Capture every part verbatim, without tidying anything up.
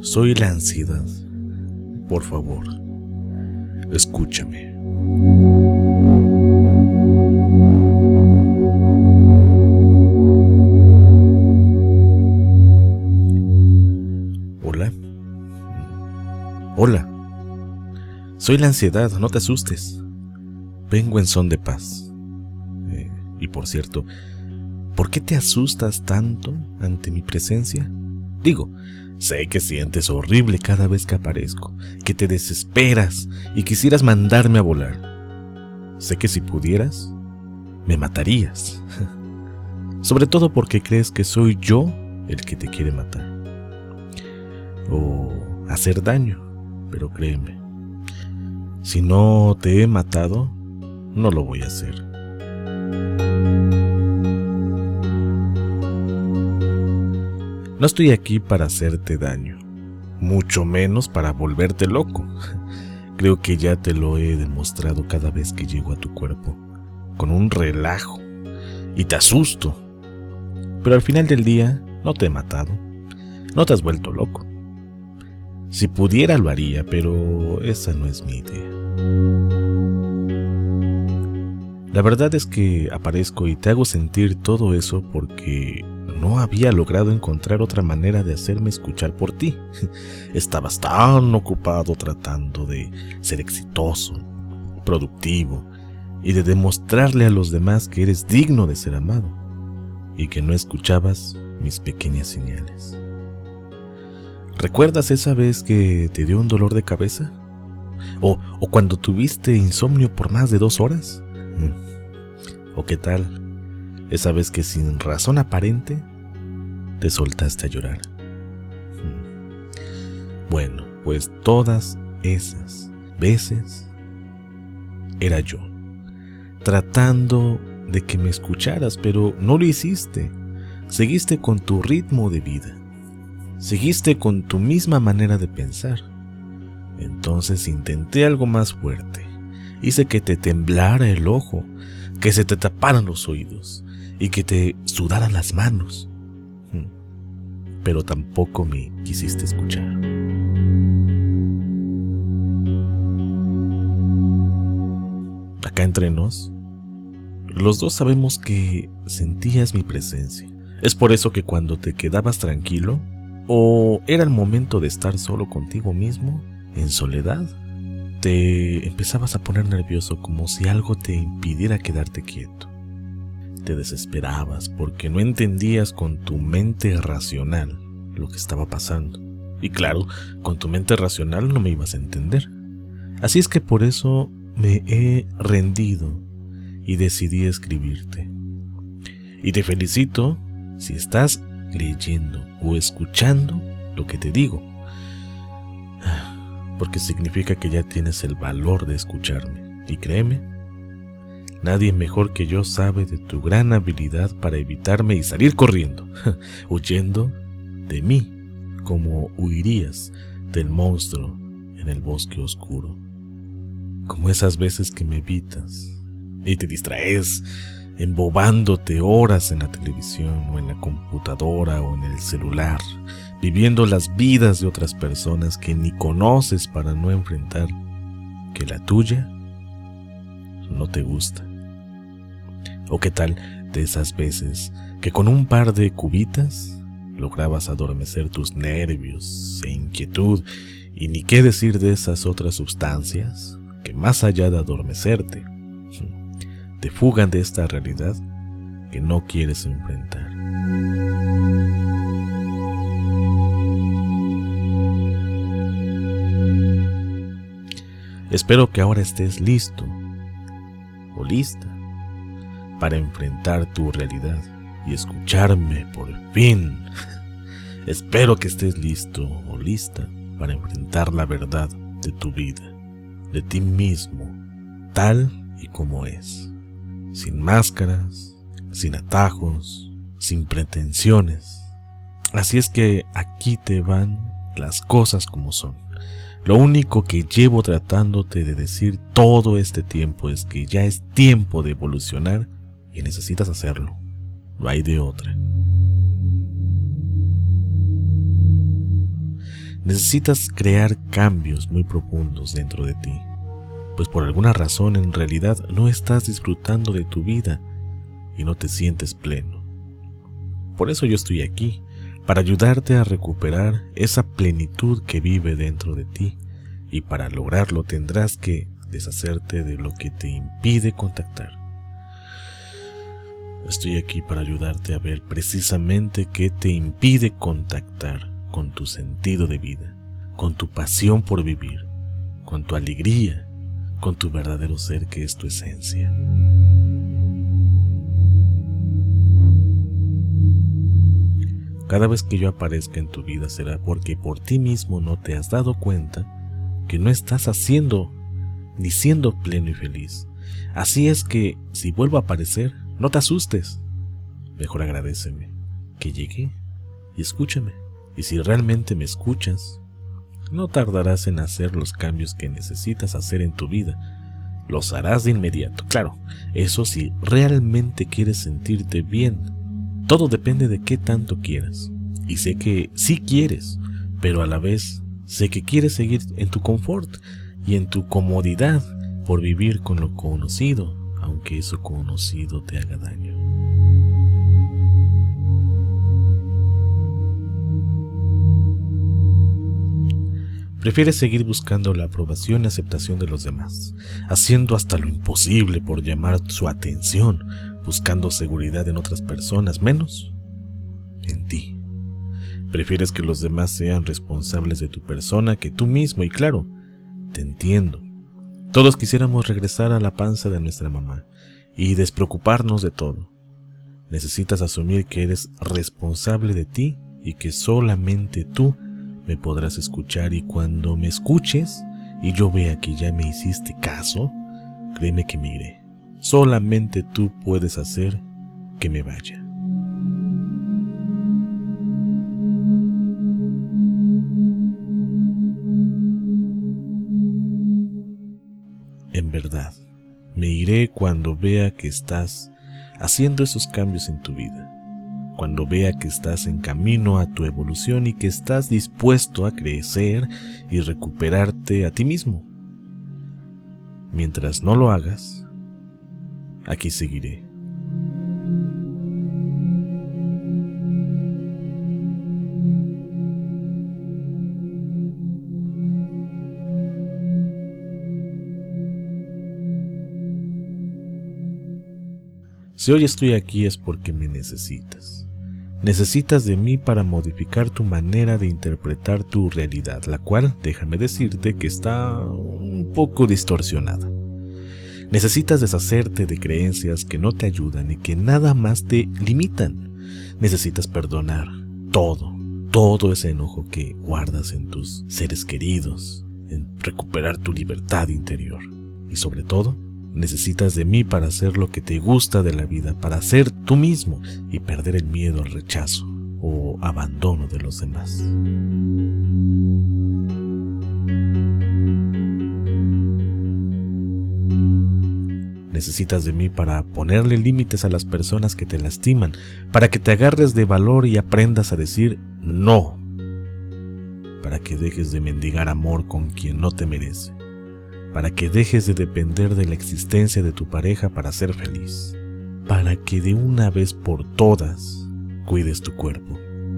Soy la ansiedad. Por favor, escúchame. Hola. Hola. Soy la ansiedad, no te asustes. Vengo en son de paz. Eh, y por cierto, ¿por qué te asustas tanto ante mi presencia? Digo, sé que sientes horrible cada vez que aparezco, que te desesperas y quisieras mandarme a volar. Sé que si pudieras, me matarías. Sobre todo porque crees que soy yo el que te quiere matar. O hacer daño, pero créeme, si no te he matado, no lo voy a hacer. No estoy aquí para hacerte daño, mucho menos para volverte loco. Creo que ya te lo he demostrado cada vez que llego a tu cuerpo, con un relajo, y te asusto. Pero al final del día, no te he matado, no te has vuelto loco. Si pudiera lo haría, pero esa no es mi idea. La verdad es que aparezco y te hago sentir todo eso porque no había logrado encontrar otra manera de hacerme escuchar por ti. Estabas tan ocupado tratando de ser exitoso, productivo y de demostrarle a los demás que eres digno de ser amado y que no escuchabas mis pequeñas señales. ¿Recuerdas esa vez que te dio un dolor de cabeza? ¿O, o cuando tuviste insomnio por más de dos horas? ¿O qué tal esa vez que sin razón aparente te soltaste a llorar? Bueno, pues todas esas veces era yo, tratando de que me escucharas, pero no lo hiciste. Seguiste con tu ritmo de vida. Seguiste con tu misma manera de pensar. Entonces intenté algo más fuerte. Hice que te temblara el ojo, que se te taparan los oídos y que te sudaran las manos. Pero tampoco me quisiste escuchar. Acá entre nos, los dos sabemos que sentías mi presencia. Es por eso que cuando te quedabas tranquilo, o era el momento de estar solo contigo mismo, en soledad, te empezabas a poner nervioso como si algo te impidiera quedarte quieto. Te desesperabas porque no entendías con tu mente racional lo que estaba pasando. Y claro, con tu mente racional no me ibas a entender. Así es que por eso me he rendido y decidí escribirte. Y te felicito si estás leyendo o escuchando lo que te digo, porque significa que ya tienes el valor de escucharme. Y créeme, nadie mejor que yo sabe de tu gran habilidad para evitarme y salir corriendo, huyendo de mí, como huirías del monstruo en el bosque oscuro. Como esas veces que me evitas y te distraes embobándote horas en la televisión o en la computadora o en el celular, viviendo las vidas de otras personas que ni conoces para no enfrentar que la tuya no te gusta. ¿O qué tal de esas veces que con un par de cubitas lograbas adormecer tus nervios e inquietud? Y ni qué decir de esas otras sustancias que más allá de adormecerte, te fugan de esta realidad que no quieres enfrentar. Espero que ahora estés listo o lista para enfrentar tu realidad y escucharme por fin. Espero que estés listo o lista para enfrentar la verdad de tu vida, de ti mismo, tal y como es. Sin máscaras, sin atajos, sin pretensiones. Así es que aquí te van las cosas como son. Lo único que llevo tratándote de decir todo este tiempo es que ya es tiempo de evolucionar y necesitas hacerlo. No hay de otra. Necesitas crear cambios muy profundos dentro de ti, pues por alguna razón en realidad no estás disfrutando de tu vida y no te sientes pleno. Por eso yo estoy aquí, para ayudarte a recuperar esa plenitud que vive dentro de ti, y para lograrlo tendrás que deshacerte de lo que te impide contactar. Estoy aquí para ayudarte a ver precisamente qué te impide contactar con tu sentido de vida, con tu pasión por vivir, con tu alegría, con tu verdadero ser que es tu esencia. Cada vez que yo aparezca en tu vida será porque por ti mismo no te has dado cuenta que no estás haciendo ni siendo pleno y feliz. Así es que si vuelvo a aparecer, no te asustes. Mejor agradéceme que llegué y escúchame. Y si realmente me escuchas, no tardarás en hacer los cambios que necesitas hacer en tu vida. Los harás de inmediato. Claro, eso si realmente quieres sentirte bien. Todo depende de qué tanto quieras. Y sé que sí quieres, pero a la vez sé que quieres seguir en tu confort y en tu comodidad por vivir con lo conocido, aunque eso conocido te haga daño. Prefieres seguir buscando la aprobación y aceptación de los demás, haciendo hasta lo imposible por llamar su atención, buscando seguridad en otras personas, menos en ti. Prefieres que los demás sean responsables de tu persona que tú mismo, y claro, te entiendo. Todos quisiéramos regresar a la panza de nuestra mamá y despreocuparnos de todo. Necesitas asumir que eres responsable de ti y que solamente tú me podrás escuchar, y cuando me escuches y yo vea que ya me hiciste caso, créeme que me iré. Solamente tú puedes hacer que me vaya. En verdad, me iré cuando vea que estás haciendo esos cambios en tu vida, cuando vea que estás en camino a tu evolución y que estás dispuesto a crecer y recuperarte a ti mismo. Mientras no lo hagas, aquí seguiré. Si hoy estoy aquí es porque me necesitas. Necesitas de mí para modificar tu manera de interpretar tu realidad, la cual, déjame decirte, que está un poco distorsionada. Necesitas deshacerte de creencias que no te ayudan y que nada más te limitan. Necesitas perdonar todo, todo ese enojo que guardas en tus seres queridos, en recuperar tu libertad interior. Y sobre todo, necesitas de mí para hacer lo que te gusta de la vida, para ser tú mismo y perder el miedo al rechazo o abandono de los demás. Necesitas de mí para ponerle límites a las personas que te lastiman, para que te agarres de valor y aprendas a decir no, para que dejes de mendigar amor con quien no te merece, para que dejes de depender de la existencia de tu pareja para ser feliz, para que de una vez por todas cuides tu cuerpo.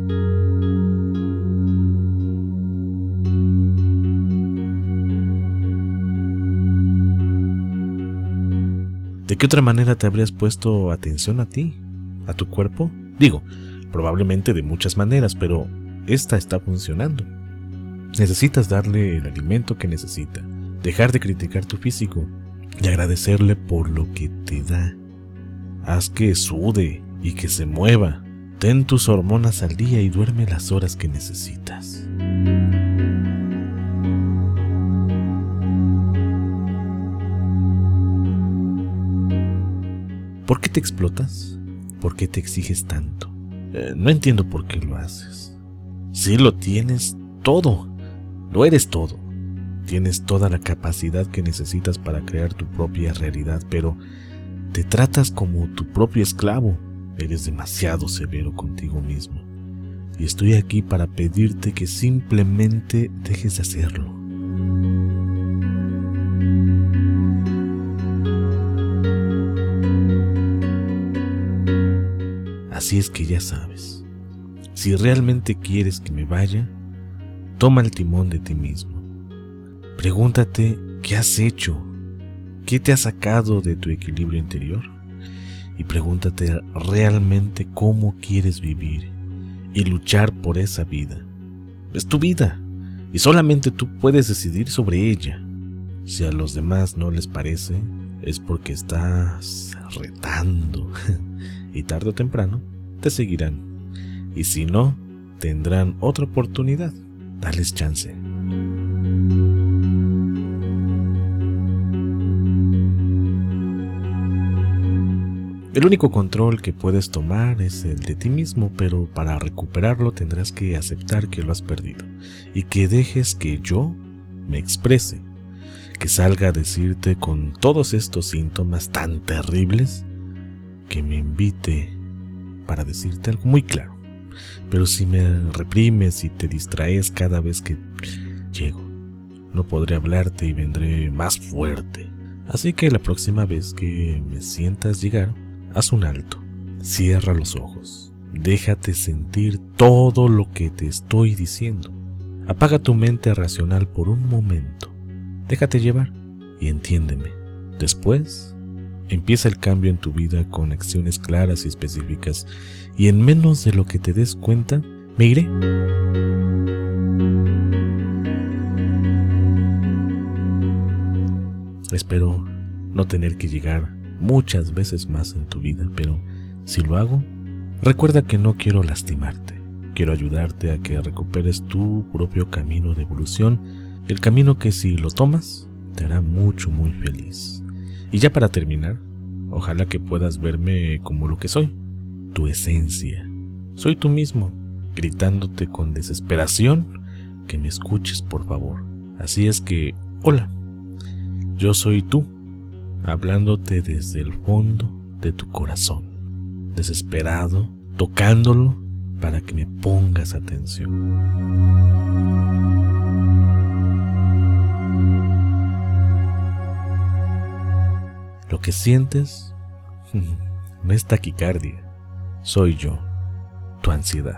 ¿De qué otra manera te habrías puesto atención a ti, a tu cuerpo? Digo, probablemente de muchas maneras, pero esta está funcionando. Necesitas darle el alimento que necesita, dejar de criticar tu físico y agradecerle por lo que te da. Haz que sude y que se mueva. Ten tus hormonas al día y duerme las horas que necesitas. ¿Por qué te explotas? ¿Por qué te exiges tanto? Eh, no entiendo por qué lo haces. Sí, lo tienes todo. Lo eres todo. Tienes toda la capacidad que necesitas para crear tu propia realidad, pero te tratas como tu propio esclavo. Eres demasiado severo contigo mismo. y estoy aquí para pedirte que simplemente dejes de hacerlo. Así es que ya sabes, si realmente quieres que me vaya, toma el timón de ti mismo. Pregúntate qué has hecho, qué te ha sacado de tu equilibrio interior, y pregúntate realmente cómo quieres vivir y luchar por esa vida. Es tu vida y solamente tú puedes decidir sobre ella. Si a los demás no les parece, es porque estás retando y tarde o temprano te seguirán. Y si no, tendrán otra oportunidad. Dales chance. El único control que puedes tomar es el de ti mismo, pero para recuperarlo tendrás que aceptar que lo has perdido y que dejes que yo me exprese, que salga a decirte con todos estos síntomas tan terribles, que me invite para decirte algo muy claro. Pero si me reprimes y te distraes cada vez que llego, no podré hablarte y vendré más fuerte. Así que la próxima vez que me sientas llegar, haz un alto, cierra los ojos, déjate sentir todo lo que te estoy diciendo. Apaga tu mente racional por un momento, déjate llevar y entiéndeme. Después, empieza el cambio en tu vida con acciones claras y específicas, y en menos de lo que te des cuenta, me iré. Espero no tener que llegar muchas veces más en tu vida, pero si lo hago, recuerda que no quiero lastimarte. Quiero ayudarte a que recuperes tu propio camino de evolución, el camino que si lo tomas, te hará mucho, muy feliz. Y ya para terminar, ojalá que puedas verme como lo que soy, tu esencia. Soy tú mismo, gritándote con desesperación que me escuches, por favor. Así es que, hola, yo soy tú, hablándote desde el fondo de tu corazón, desesperado, tocándolo para que me pongas atención. Lo que sientes no es taquicardia, soy yo, tu ansiedad.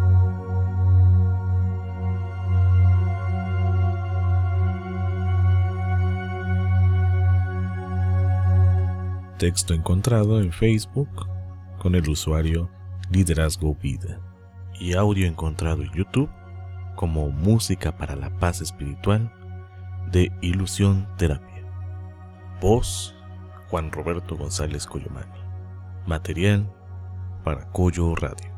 Texto encontrado en Facebook con el usuario Liderazgo Vida y audio encontrado en YouTube como Música para la Paz Espiritual de Ilusión Terapia. Voz Juan Roberto González Collomani. Material para Collo Radio.